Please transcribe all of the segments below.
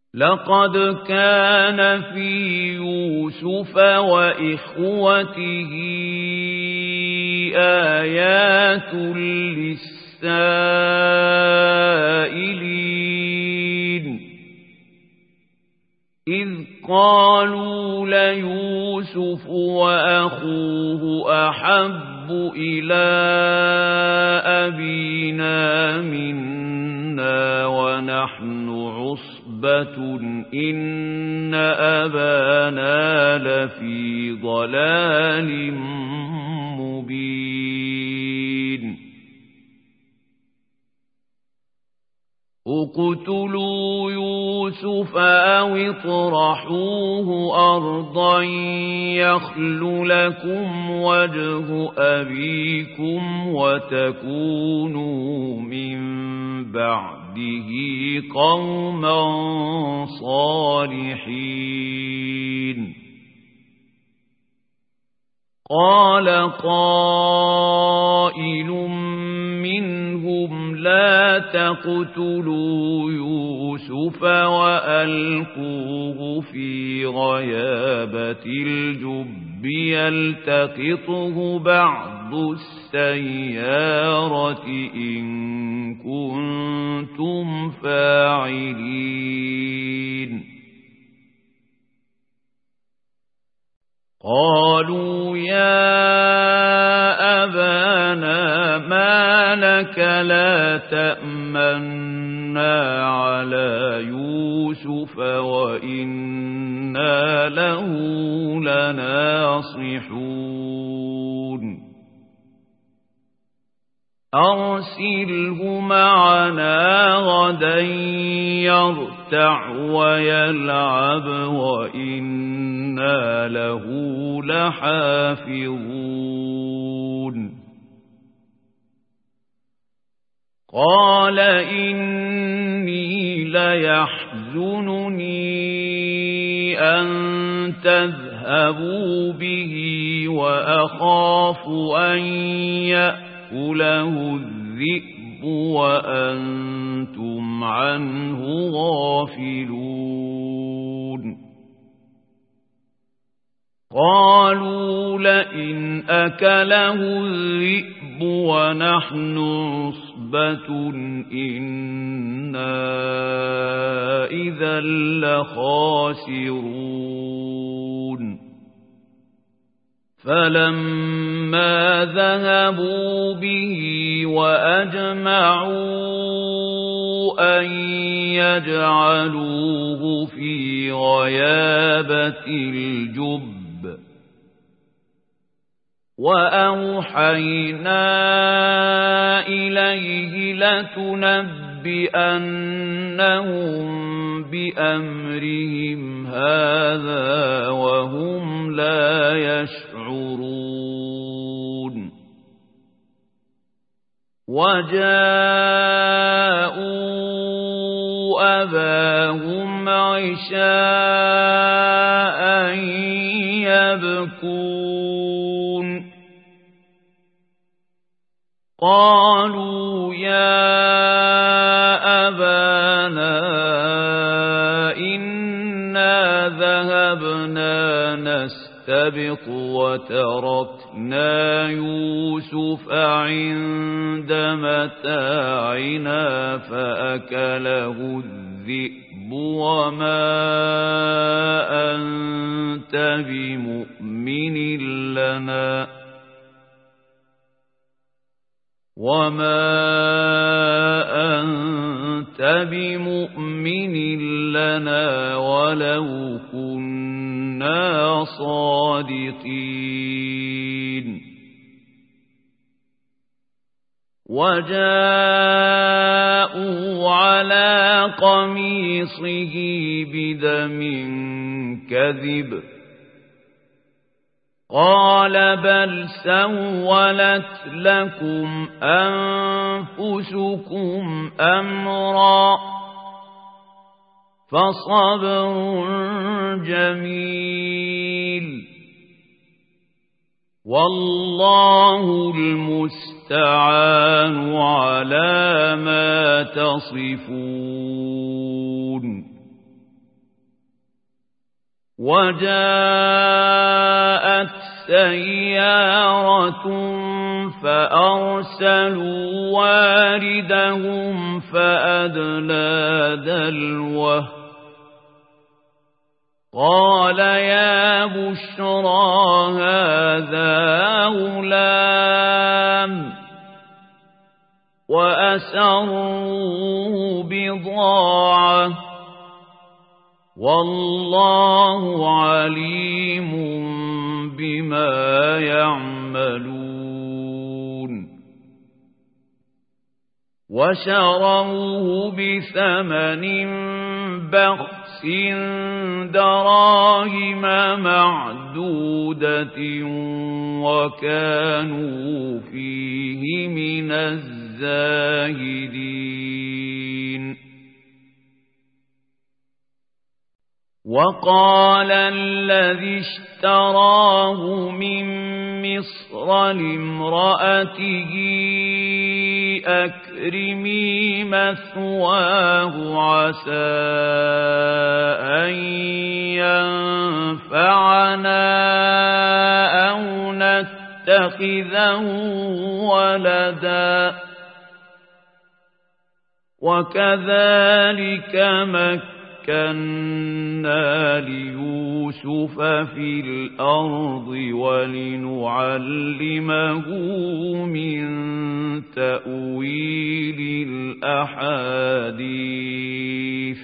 لقد كان في يوسف وإخوته آيات للسائلين إذ قالوا ليوسف وأخوه أحب إلى أبينا منا ونحن عصبة إن أبانا لفي ضلال مبين اقتلوا يوسف أو اطرحوه أرضا يخل لكم وجه أبيكم وتكونوا من بعده قوما صالحين قال قائل منهم لا تقتلوا يوسف وألقوه في غيابة الجب يلتقطه بعض السيارة إن كنتم فاعلين قالوا يا أبانا ما لك لا تأمنا على يوسف وإنا له لناصحون أرسله معنا غدا يرتع ويلعب وإنا له لحافظون قال إني ليحزنني أن تذهبوا به وأخاف أن يأكله الذئب وأنتم عنه غافلون قالوا لئن أكله الذئب ونحن عصبة إنا إذا لخاسرون فلما ذهبوا به وأجمعوا أن يجعلوه في غيابة الجب وأوحينا إليه لتنبئنهم بأمرهم هذا وهم لا يشعرون وجاءوا أباهم عشاء يبكون قالوا يا أبانا إنا ذهبنا نستبق وتركنا يوسف عند متاعنا فأكله الذئب وما أنت بمؤمن لنا ولو كنا صادقين وجاءوا على قميصه بدم كذب قال بل سولت لكم أنفسكم أمرا فصبر جميل والله المستعان على ما تصفون وجاءت سيارة فأرسلوا واردهم فأدلى دلوه قال يا بشرى هذا غلام وأسروه بضاعة والله عليم بما يعملون وشروه بثمن بخس دراهم معدودة وكانوا فيه من الزاهدين وقال الذي اشتراه من مصر لامرأته أكرمي مثواه عسى أن ينفعنا أو نتخذه ولدا وكذلك مكنا ليوسف في الأرض ولنعلمه من تأويل الأحاديث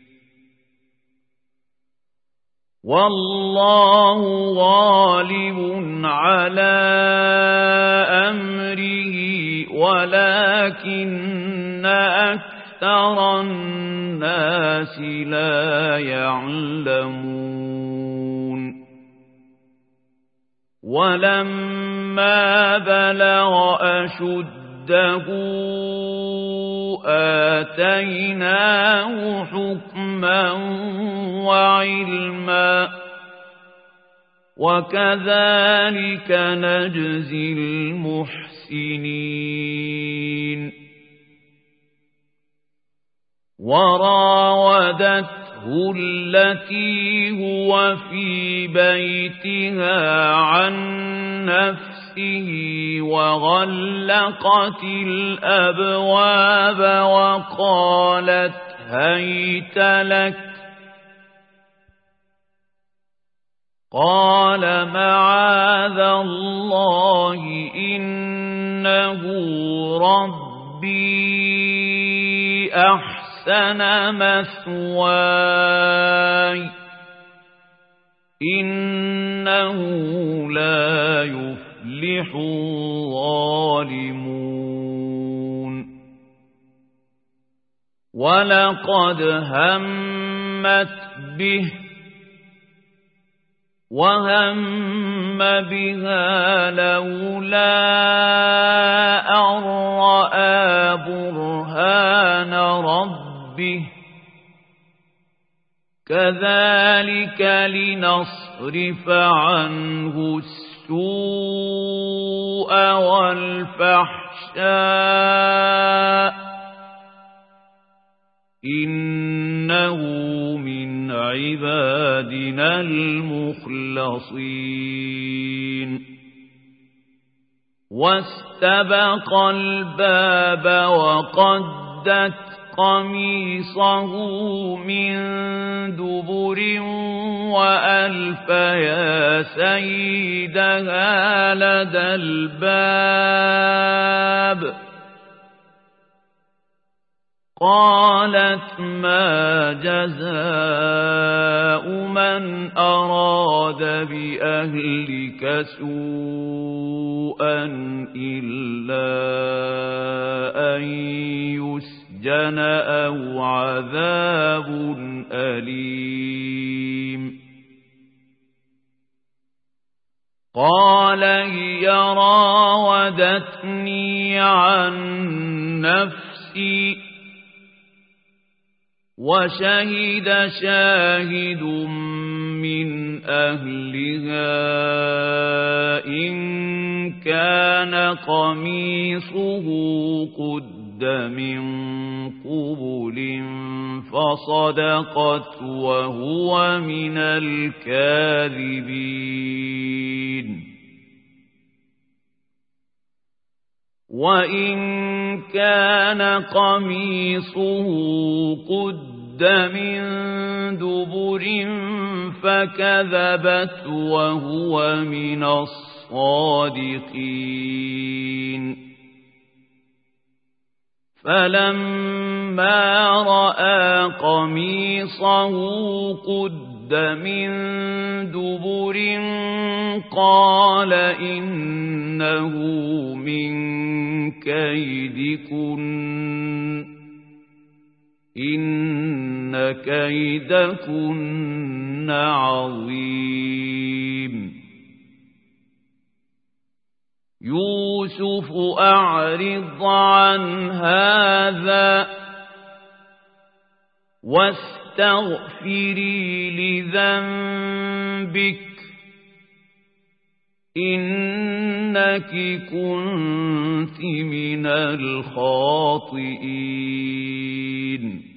والله غالب على أمره ولكن أكثر الناس لا يعلمون ولما بلغ أشده آتيناه حكما وعلما وكذلك نجزي المحسنين وراودته التي هو في بيتها عن نفسه وغلقت الأبواب وقالت هيت لك قال معاذ الله إنه ربي أحسن مثواي إنه لا يفلح الظالمون ولقد همت به وهم بها لولا أن رأى برهان ربه كذلك لنصرف عنه السوء والفحشاء إنه من عبادنا المخلصين واستبق الباب وقدت قميصه من دبر وألف يا سيدها لدى الباب قالت ما جزاء من أراد بأهلك سوءا إلا أن يسجن أو عذاب أليم قال هي راودتني عن نفسي وشهد شاهد من أهلها إن كان قميصه قد من قبل فصدقت وهو من الكاذبين وإن كان قميصه قد من دبر فكذبت وهو من الصادقين فلما رأى قميصه قد من دبر قال إنه من كيدكن إن كيدكن عظيم يوسف أعرض عن هذا واستغفري لذنبك إنك كنت من الخاطئين